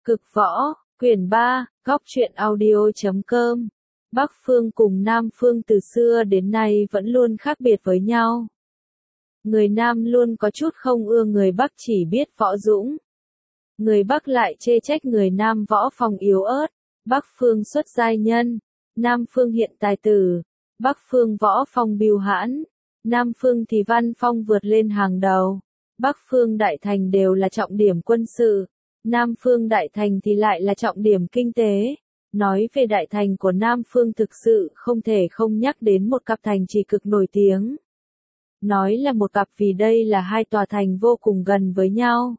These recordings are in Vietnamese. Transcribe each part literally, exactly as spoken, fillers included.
Cực võ, quyển ba, góc truyện audio chấm com. Bắc phương cùng Nam phương từ xưa đến nay vẫn luôn khác biệt với nhau. Người Nam luôn có chút không ưa người Bắc chỉ biết võ dũng. Người Bắc lại chê trách người Nam võ phong yếu ớt. Bắc phương xuất giai nhân, Nam phương hiện tài tử. Bắc phương võ phong bưu hãn, Nam phương thì văn phong vượt lên hàng đầu. Bắc phương đại thành đều là trọng điểm quân sự, Nam phương đại thành thì lại là trọng điểm kinh tế. Nói về đại thành của Nam phương thực sự không thể không nhắc đến một cặp thành trì cực nổi tiếng. Nói là một cặp vì đây là hai tòa thành vô cùng gần với nhau.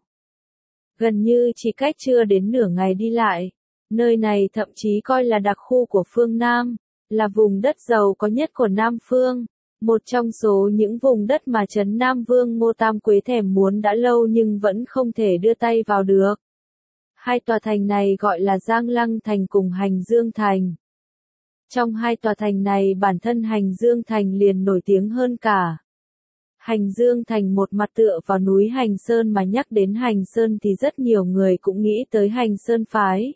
Gần như chỉ cách chưa đến nửa ngày đi lại. Nơi này thậm chí coi là đặc khu của phương Nam, là vùng đất giàu có nhất của Nam phương. Một trong số những vùng đất mà Trấn Nam Vương Ngô Tam Quế thèm muốn đã lâu nhưng vẫn không thể đưa tay vào được. Hai tòa thành này gọi là Giang Lăng Thành cùng Hành Dương Thành. Trong hai tòa thành này bản thân Hành Dương Thành liền nổi tiếng hơn cả. Hành Dương Thành một mặt tựa vào núi Hành Sơn, mà nhắc đến Hành Sơn thì rất nhiều người cũng nghĩ tới Hành Sơn Phái.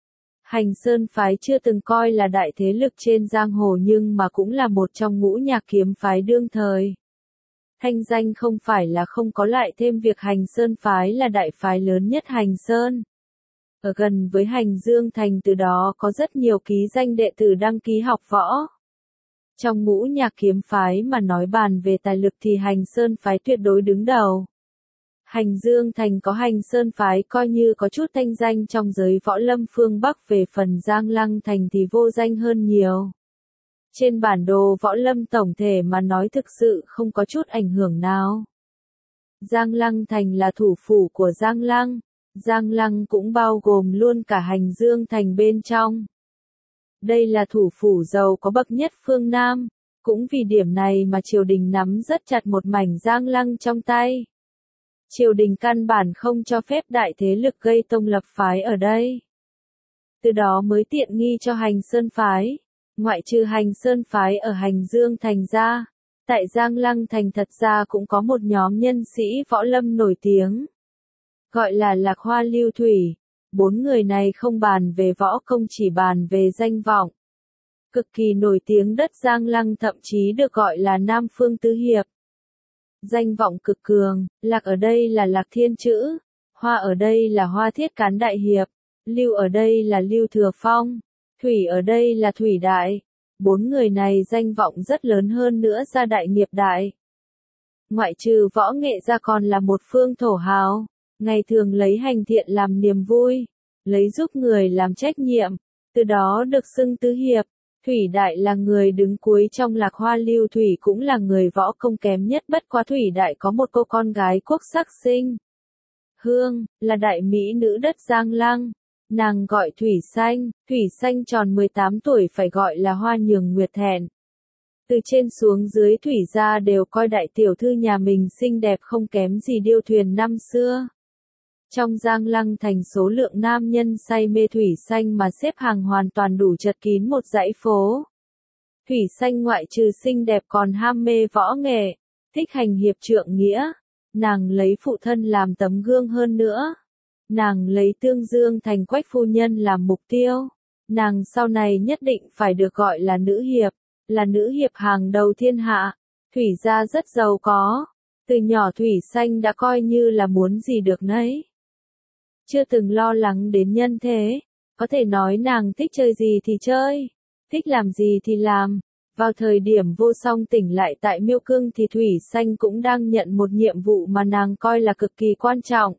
Hành Sơn Phái chưa từng coi là đại thế lực trên giang hồ nhưng mà cũng là một trong ngũ nhạc kiếm phái đương thời. Thanh danh không phải là không có, lại thêm việc Hành Sơn Phái là đại phái lớn nhất Hành Sơn. Ở gần với Hành Dương Thành, từ đó có rất nhiều ký danh đệ tử đăng ký học võ. Trong ngũ nhạc kiếm phái mà nói bàn về tài lực thì Hành Sơn Phái tuyệt đối đứng đầu. Hành Dương Thành có Hành Sơn Phái coi như có chút thanh danh trong giới võ lâm phương Bắc, về phần Giang Lăng Thành thì vô danh hơn nhiều. Trên bản đồ võ lâm tổng thể mà nói thực sự không có chút ảnh hưởng nào. Giang Lăng Thành là thủ phủ của Giang Lăng. Giang Lăng cũng bao gồm luôn cả Hành Dương Thành bên trong. Đây là thủ phủ giàu có bậc nhất phương Nam. Cũng vì điểm này mà triều đình nắm rất chặt một mảnh Giang Lăng trong tay. Triều đình căn bản không cho phép đại thế lực gây tông lập phái ở đây. Từ đó mới tiện nghi cho Hành Sơn Phái. Ngoại trừ Hành Sơn Phái ở Hành Dương Thành ra, tại Giang Lăng Thành thật ra cũng có một nhóm nhân sĩ võ lâm nổi tiếng. Gọi là Lạc Hoa Lưu Thủy. Bốn người này không bàn về võ công, chỉ bàn về danh vọng. Cực kỳ nổi tiếng đất Giang Lăng, thậm chí được gọi là Nam Phương Tứ Hiệp. Danh vọng cực cường, Lạc ở đây là Lạc Thiên Chữ, Hoa ở đây là Hoa Thiết Cán Đại Hiệp, Lưu ở đây là Lưu Thừa Phong, Thủy ở đây là Thủy Đại. Bốn người này danh vọng rất lớn, hơn nữa gia đại nghiệp đại. Ngoại trừ võ nghệ ra còn là một phương thổ hào, ngày thường lấy hành thiện làm niềm vui, lấy giúp người làm trách nhiệm, từ đó được xưng tứ hiệp. Thủy Đại là người đứng cuối trong Lạc Hoa Lưu Thủy, cũng là người võ công kém nhất, bất quá Thủy Đại có một cô con gái quốc sắc xinh Hương, là đại mỹ nữ đất Giang Lăng. Nàng gọi Thủy Xanh, Thủy Xanh tròn mười tám tuổi phải gọi là Hoa Nhường Nguyệt Thẹn. Từ trên xuống dưới Thủy gia đều coi đại tiểu thư nhà mình xinh đẹp không kém gì Điêu Thuyền năm xưa. Trong Giang Lăng Thành số lượng nam nhân say mê Thủy Xanh mà xếp hàng hoàn toàn đủ chật kín một dãy phố. Thủy Xanh ngoại trừ xinh đẹp còn ham mê võ nghệ, thích hành hiệp trượng nghĩa. Nàng lấy phụ thân làm tấm gương, hơn nữa. Nàng lấy Tương Dương Thành Quách phu nhân làm mục tiêu. Nàng sau này nhất định phải được gọi là nữ hiệp, là nữ hiệp hàng đầu thiên hạ. Thủy gia rất giàu có. Từ nhỏ Thủy Xanh đã coi như là muốn gì được nấy. Chưa từng lo lắng đến nhân thế, có thể nói nàng thích chơi gì thì chơi, thích làm gì thì làm. Vào thời điểm Vô Song tỉnh lại tại Miêu Cương thì Thủy Xanh cũng đang nhận một nhiệm vụ mà nàng coi là cực kỳ quan trọng.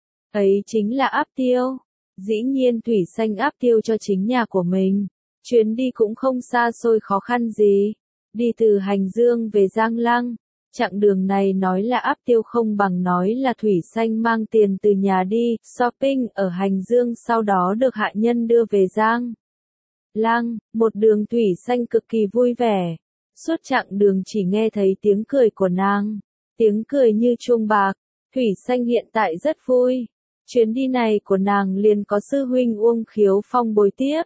Ấy chính là áp tiêu. Dĩ nhiên Thủy Xanh áp tiêu cho chính nhà của mình. Chuyến đi cũng không xa xôi khó khăn gì. Đi từ Hành Dương về Giang Lăng. Chặng đường này nói là áp tiêu không bằng nói là Thủy Xanh mang tiền từ nhà đi shopping ở Hành Dương, sau đó được hạ nhân đưa về Giang Lăng. Một đường Thủy Xanh cực kỳ vui vẻ. Suốt chặng đường chỉ nghe thấy tiếng cười của nàng. Tiếng cười như chuông bạc. Thủy Xanh hiện tại rất vui. Chuyến đi này của nàng liền có sư huynh Uông Khiếu Phong bồi tiếp.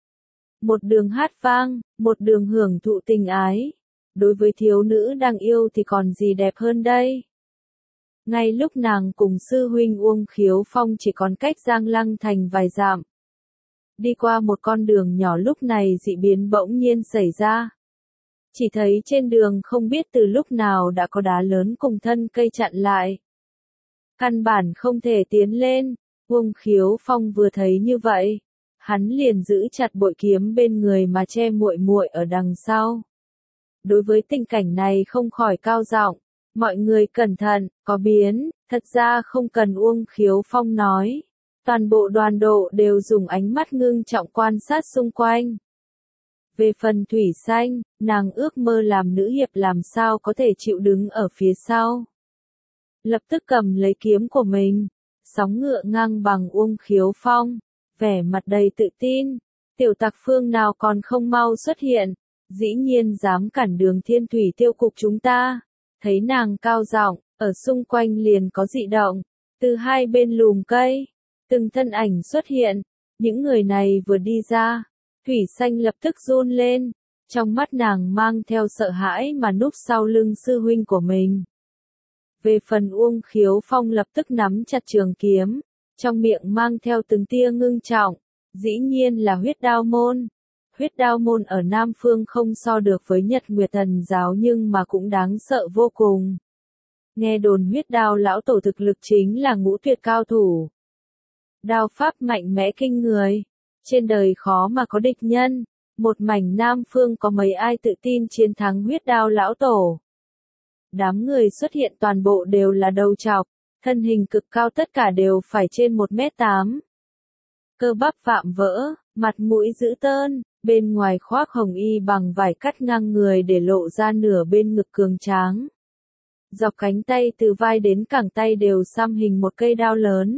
Một đường hát vang, một đường hưởng thụ tình ái. Đối với thiếu nữ đang yêu thì còn gì đẹp hơn đây. Ngay lúc nàng cùng sư huynh Uông Khiếu Phong chỉ còn cách Giang Lăng Thành vài dặm. Đi qua một con đường nhỏ lúc này dị biến bỗng nhiên xảy ra. Chỉ thấy trên đường không biết từ lúc nào đã có đá lớn cùng thân cây chặn lại. Căn bản không thể tiến lên, Uông Khiếu Phong vừa thấy như vậy, hắn liền giữ chặt bội kiếm bên người mà che muội muội ở đằng sau. Đối với tình cảnh này không khỏi cao giọng, mọi người cẩn thận, có biến, thật ra không cần Uông Khiếu Phong nói. Toàn bộ đoàn độ đều dùng ánh mắt ngưng trọng quan sát xung quanh. Về phần Thủy Xanh, nàng ước mơ làm nữ hiệp làm sao có thể chịu đứng ở phía sau. Lập tức cầm lấy kiếm của mình, sóng ngựa ngang bằng Uông Khiếu Phong, vẻ mặt đầy tự tin, tiểu tặc phương nào còn không mau xuất hiện, dĩ nhiên dám cản đường Thiên Thủy tiêu cục chúng ta. Thấy nàng cao giọng, ở xung quanh liền có dị động, từ hai bên lùm cây, từng thân ảnh xuất hiện, những người này vừa đi ra, Thủy Xanh lập tức run lên, trong mắt nàng mang theo sợ hãi mà núp sau lưng sư huynh của mình. Về phần Uông Khiếu Phong lập tức nắm chặt trường kiếm, trong miệng mang theo từng tia ngưng trọng, dĩ nhiên là huyết đao môn. Huyết đao môn ở Nam Phương không so được với Nhật Nguyệt Thần giáo nhưng mà cũng đáng sợ vô cùng. Nghe đồn huyết đao lão tổ thực lực chính là ngũ tuyệt cao thủ. Đao pháp mạnh mẽ kinh người, trên đời khó mà có địch nhân, một mảnh Nam Phương có mấy ai tự tin chiến thắng huyết đao lão tổ. Đám người xuất hiện toàn bộ đều là đầu trọc, thân hình cực cao tất cả đều phải trên một mét tám. Cơ bắp vạm vỡ, mặt mũi dữ tợn, bên ngoài khoác hồng y bằng vải cắt ngang người để lộ ra nửa bên ngực cường tráng. Dọc cánh tay từ vai đến cẳng tay đều xăm hình một cây đao lớn.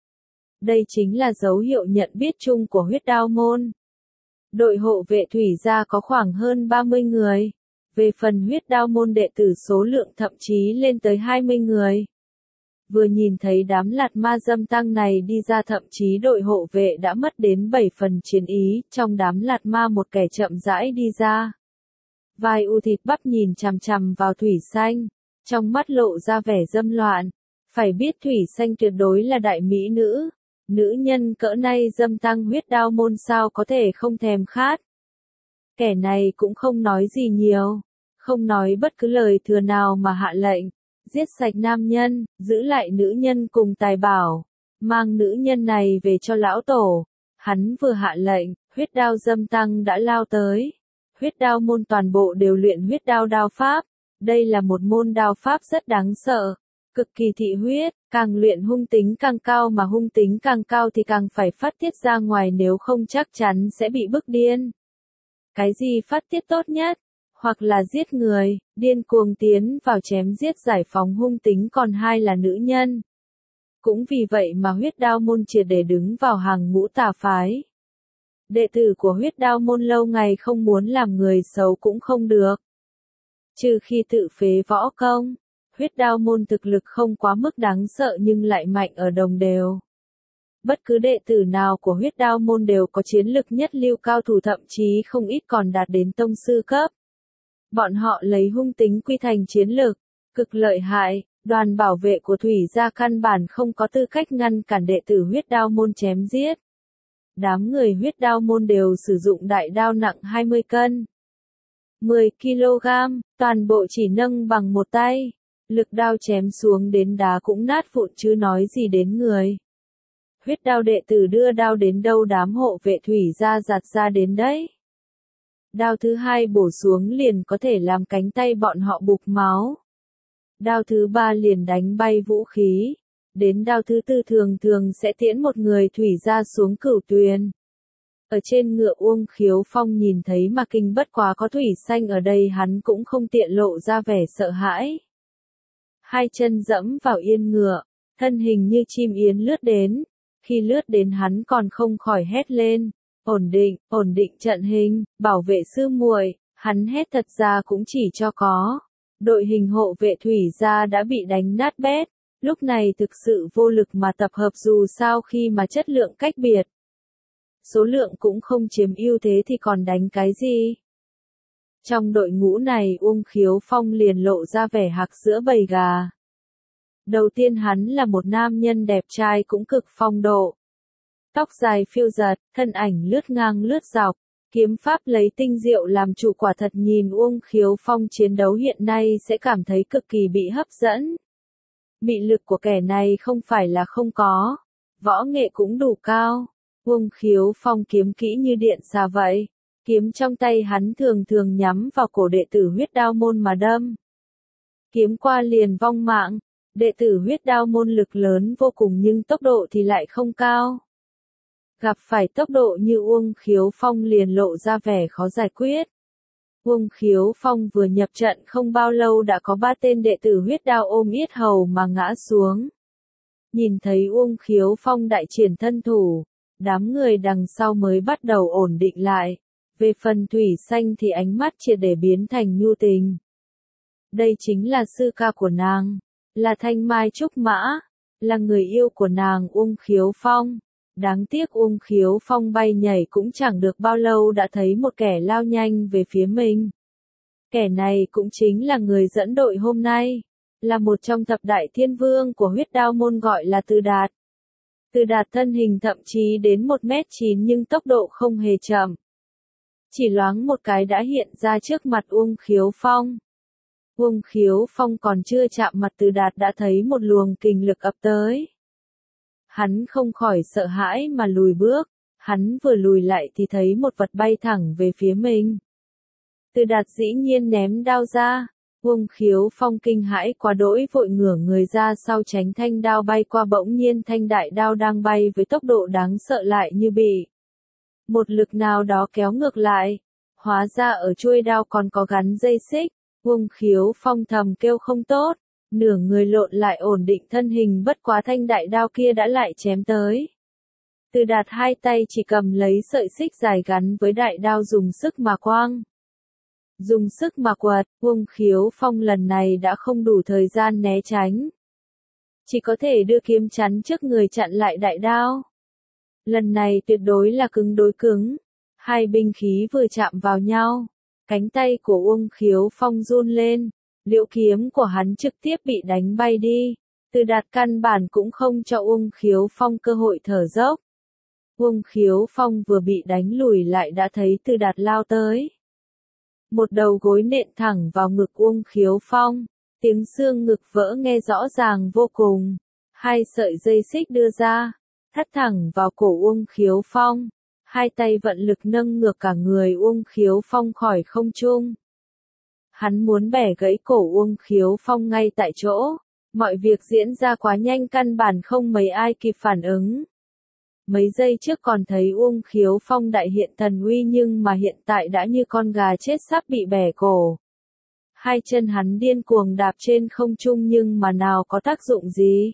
Đây chính là dấu hiệu nhận biết chung của huyết đao môn. Đội hộ vệ thủy gia có khoảng hơn ba mươi người. Về phần huyết đao môn đệ tử số lượng thậm chí lên tới hai mươi người. Vừa nhìn thấy đám lạt ma dâm tăng này đi ra thậm chí đội hộ vệ đã mất đến bảy phần chiến ý, trong đám lạt ma một kẻ chậm rãi đi ra. Vai u thịt bắp nhìn chằm chằm vào Thủy Xanh, trong mắt lộ ra vẻ dâm loạn. Phải biết Thủy Xanh tuyệt đối là đại mỹ nữ, nữ nhân cỡ này dâm tăng huyết đao môn sao có thể không thèm khát. Kẻ này cũng không nói gì nhiều, không nói bất cứ lời thừa nào mà hạ lệnh. Giết sạch nam nhân, giữ lại nữ nhân cùng tài bảo, mang nữ nhân này về cho lão tổ. Hắn vừa hạ lệnh, huyết đao dâm tăng đã lao tới. Huyết đao môn toàn bộ đều luyện huyết đao đao pháp. Đây là một môn đao pháp rất đáng sợ, cực kỳ thị huyết, càng luyện hung tính càng cao mà hung tính càng cao thì càng phải phát tiết ra ngoài nếu không chắc chắn sẽ bị bức điên. Cái gì phát tiết tốt nhất? Hoặc là giết người, điên cuồng tiến vào chém giết giải phóng hung tính còn hai là nữ nhân. Cũng vì vậy mà huyết đao môn triệt để đứng vào hàng ngũ tà phái. Đệ tử của huyết đao môn lâu ngày không muốn làm người xấu cũng không được. Trừ khi tự phế võ công, huyết đao môn thực lực không quá mức đáng sợ nhưng lại mạnh ở đồng đều. Bất cứ đệ tử nào của huyết đao môn đều có chiến lực nhất lưu cao thủ thậm chí không ít còn đạt đến tông sư cấp. Bọn họ lấy hung tính quy thành chiến lực, cực lợi hại, đoàn bảo vệ của Thủy gia căn bản không có tư cách ngăn cản đệ tử huyết đao môn chém giết. Đám người huyết đao môn đều sử dụng đại đao nặng hai mươi cân. mười ki lô gam, toàn bộ chỉ nâng bằng một tay. Lực đao chém xuống đến đá cũng nát vụn chứ nói gì đến người. Huyết đao đệ tử đưa đao đến đâu đám hộ vệ Thủy gia giặt ra đến đấy. Đao thứ hai bổ xuống liền có thể làm cánh tay bọn họ bục máu. Đao thứ ba liền đánh bay vũ khí. Đến đao thứ tư thường thường sẽ tiễn một người Thủy gia xuống cửu tuyền. Ở trên ngựa Uông Khiếu Phong nhìn thấy mà kinh bất quá có Thủy Xanh ở đây hắn cũng không tiện lộ ra vẻ sợ hãi. Hai chân dẫm vào yên ngựa, thân hình như chim yến lướt đến. Khi lướt đến hắn còn không khỏi hét lên. Ổn định, ổn định trận hình, bảo vệ sư muội, hắn hét thật ra cũng chỉ cho có. Đội hình hộ vệ Thủy gia đã bị đánh nát bét, lúc này thực sự vô lực mà tập hợp dù sao khi mà chất lượng cách biệt. Số lượng cũng không chiếm ưu thế thì còn đánh cái gì. Trong đội ngũ này Uông Khiếu Phong liền lộ ra vẻ hạc giữa bầy gà. Đầu tiên hắn là một nam nhân đẹp trai cũng cực phong độ. Tóc dài phiêu giật, thân ảnh lướt ngang lướt dọc, kiếm pháp lấy tinh diệu làm chủ, quả thật nhìn Uông Khiếu Phong chiến đấu hiện nay sẽ cảm thấy cực kỳ bị hấp dẫn. Mị lực của kẻ này không phải là không có, võ nghệ cũng đủ cao. Uông Khiếu Phong kiếm kỹ như điện xà vậy, kiếm trong tay hắn thường thường nhắm vào cổ đệ tử Huyết Đao môn mà đâm. Kiếm qua liền vong mạng, đệ tử Huyết Đao môn lực lớn vô cùng nhưng tốc độ thì lại không cao. Gặp phải tốc độ như Uông Khiếu Phong liền lộ ra vẻ khó giải quyết. Uông Khiếu Phong vừa nhập trận không bao lâu đã có ba tên đệ tử Huyết Đao ôm yết hầu mà ngã xuống. Nhìn thấy Uông Khiếu Phong đại triển thân thủ, đám người đằng sau mới bắt đầu ổn định lại. Về phần Thủy Xanh thì ánh mắt triệt để biến thành nhu tình. Đây chính là sư ca của nàng, là Thanh Mai Trúc Mã, là người yêu của nàng Uông Khiếu Phong. Đáng tiếc Uông Khiếu Phong bay nhảy cũng chẳng được bao lâu đã thấy một kẻ lao nhanh về phía mình. Kẻ này cũng chính là người dẫn đội hôm nay, là một trong thập đại thiên vương của Huyết Đao môn gọi là Từ Đạt. Từ Đạt thân hình thậm chí đến một mét chín nhưng tốc độ không hề chậm. Chỉ loáng một cái đã hiện ra trước mặt Uông Khiếu Phong. Uông Khiếu Phong còn chưa chạm mặt Từ Đạt đã thấy một luồng kình lực ập tới. Hắn không khỏi sợ hãi mà lùi bước, hắn vừa lùi lại thì thấy một vật bay thẳng về phía mình. Từ Đạt dĩ nhiên ném đao ra, Uông Khiếu Phong kinh hãi quá đỗi vội ngửa người ra sau tránh thanh đao bay qua, bỗng nhiên thanh đại đao đang bay với tốc độ đáng sợ lại như bị một lực nào đó kéo ngược lại, hóa ra ở chuôi đao còn có gắn dây xích. Uông Khiếu Phong thầm kêu không tốt, nửa người lộn lại ổn định thân hình, bất quá thanh đại đao kia đã lại chém tới. Từ Đạt hai tay chỉ cầm lấy sợi xích dài gắn với đại đao dùng sức mà quăng. Dùng sức mà quật, Uông Khiếu Phong lần này đã không đủ thời gian né tránh. Chỉ có thể đưa kiếm chắn trước người chặn lại đại đao. Lần này tuyệt đối là cứng đối cứng. Hai binh khí vừa chạm vào nhau, cánh tay của Uông Khiếu Phong run lên, liễu kiếm của hắn trực tiếp bị đánh bay đi. Từ Đạt căn bản cũng không cho Uông Khiếu Phong cơ hội thở dốc. Uông Khiếu Phong vừa bị đánh lùi lại đã thấy Từ Đạt lao tới. Một đầu gối nện thẳng vào ngực Uông Khiếu Phong, tiếng xương ngực vỡ nghe rõ ràng vô cùng. Hai sợi dây xích đưa ra, thắt thẳng vào cổ Uông Khiếu Phong. Hai tay vận lực nâng ngược cả người Uông Khiếu Phong khỏi không trung. Hắn muốn bẻ gãy cổ Uông Khiếu Phong ngay tại chỗ. Mọi việc diễn ra quá nhanh căn bản không mấy ai kịp phản ứng. Mấy giây trước còn thấy Uông Khiếu Phong đại hiện thần uy nhưng mà hiện tại đã như con gà chết sắp bị bẻ cổ. Hai chân hắn điên cuồng đạp trên không trung nhưng mà nào có tác dụng gì.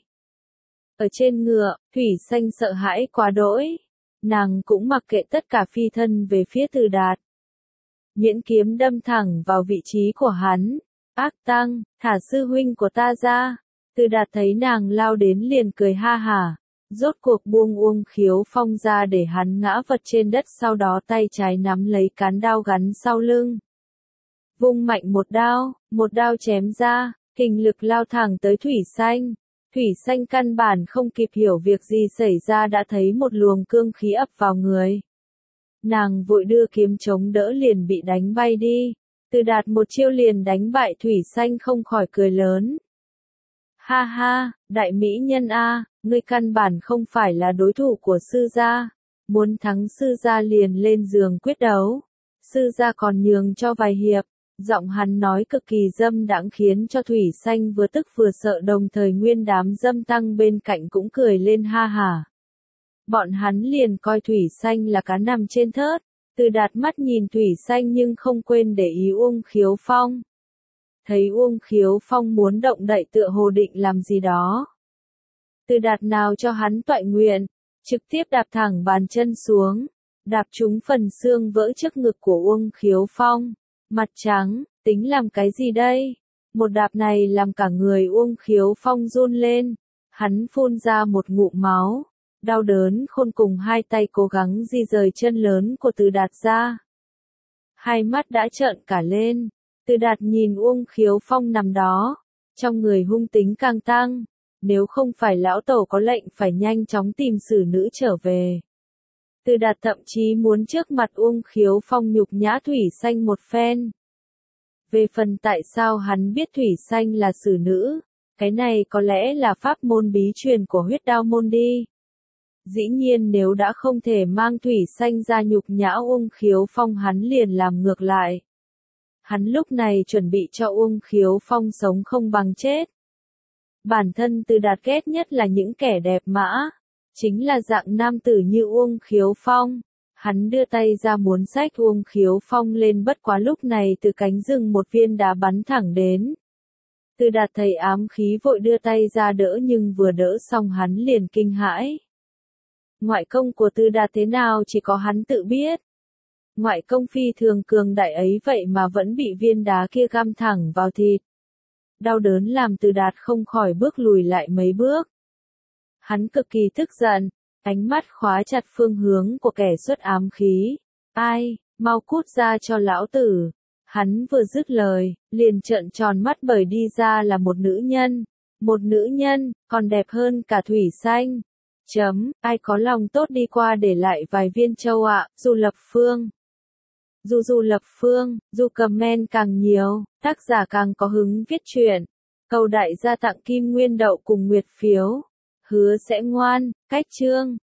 Ở trên ngựa, Thủy Xanh sợ hãi quá đỗi. Nàng cũng mặc kệ tất cả phi thân về phía Từ Đạt. Nhuyễn kiếm đâm thẳng vào vị trí của hắn. Ác tăng, thả sư huynh của ta ra. Từ Đạt thấy nàng lao đến liền cười ha hả. Rốt cuộc buông Uông Khiếu Phong ra để hắn ngã vật trên đất, sau đó tay trái nắm lấy cán đao gắn sau lưng. Vung mạnh một đao, một đao chém ra, kình lực lao thẳng tới Thủy Xanh. Thủy Xanh căn bản không kịp hiểu việc gì xảy ra đã thấy một luồng cương khí ập vào người. Nàng vội đưa kiếm chống đỡ liền bị đánh bay đi. Từ Đạt một chiêu liền đánh bại Thủy Xanh không khỏi cười lớn. Ha ha, đại mỹ nhân a, ngươi căn bản không phải là đối thủ của sư gia. Muốn thắng sư gia liền lên giường quyết đấu. Sư gia còn nhường cho vài hiệp. Giọng hắn nói cực kỳ dâm đãng khiến cho Thủy Xanh vừa tức vừa sợ, đồng thời nguyên đám dâm tăng bên cạnh cũng cười lên ha hả. Bọn hắn liền coi Thủy Xanh là cá nằm trên thớt. Từ Đạt mắt nhìn Thủy Xanh nhưng không quên để ý Uông Khiếu Phong. Thấy Uông Khiếu Phong muốn động đậy tựa hồ định làm gì đó. Từ Đạt nào cho hắn toại nguyện, trực tiếp đạp thẳng bàn chân xuống, đạp trúng phần xương vỡ trước ngực của Uông Khiếu Phong. Mặt trắng, tính làm cái gì đây? Một đạp này làm cả người Uông Khiếu Phong run lên. Hắn phun ra một ngụm máu. Đau đớn khôn cùng hai tay cố gắng di rời chân lớn của Từ Đạt ra. Hai mắt đã trợn cả lên. Từ Đạt nhìn Uông Khiếu Phong nằm đó. Trong người hung tính càng tăng. nếu không phải lão tổ có lệnh phải nhanh chóng tìm xử nữ trở về. Từ Đạt thậm chí muốn trước mặt Uông Khiếu Phong nhục nhã Thủy Sanh một phen. Về phần tại sao hắn biết Thủy Sanh là xử nữ, cái này có lẽ là pháp môn bí truyền của huyết đao môn đi. Dĩ nhiên nếu đã không thể mang Thủy Sanh ra nhục nhã Uông Khiếu Phong hắn liền làm ngược lại. Hắn lúc này chuẩn bị cho Uông Khiếu Phong sống không bằng chết. Bản thân Từ Đạt ghét nhất là những kẻ đẹp mã, chính là dạng nam tử như Uông Khiếu Phong. Hắn đưa tay ra muốn xách Uông Khiếu Phong lên, bất quá lúc này từ cánh rừng một viên đá bắn thẳng đến. Từ Đạt thấy ám khí vội đưa tay ra đỡ, nhưng vừa đỡ xong hắn liền kinh hãi. Ngoại công của Từ Đạt thế nào chỉ có hắn tự biết. Ngoại công phi thường cường đại ấy vậy mà vẫn bị viên đá kia găm thẳng vào thịt. Đau đớn làm Từ Đạt không khỏi bước lùi lại mấy bước. Hắn cực kỳ tức giận, ánh mắt khóa chặt phương hướng của kẻ xuất ám khí. Ai, mau cút ra cho lão tử. Hắn vừa dứt lời, liền trợn tròn mắt bởi đi ra là một nữ nhân. Một nữ nhân, còn đẹp hơn cả Thủy Sanh. Chấm, ai có lòng tốt đi qua để lại vài viên châu ạ, Du Lập Phương. Du Du Lập Phương, Du comment càng nhiều, tác giả càng có hứng viết truyện. Cầu đại gia tặng kim nguyên đậu cùng nguyệt phiếu. Hứa sẽ ngoan, cách chương.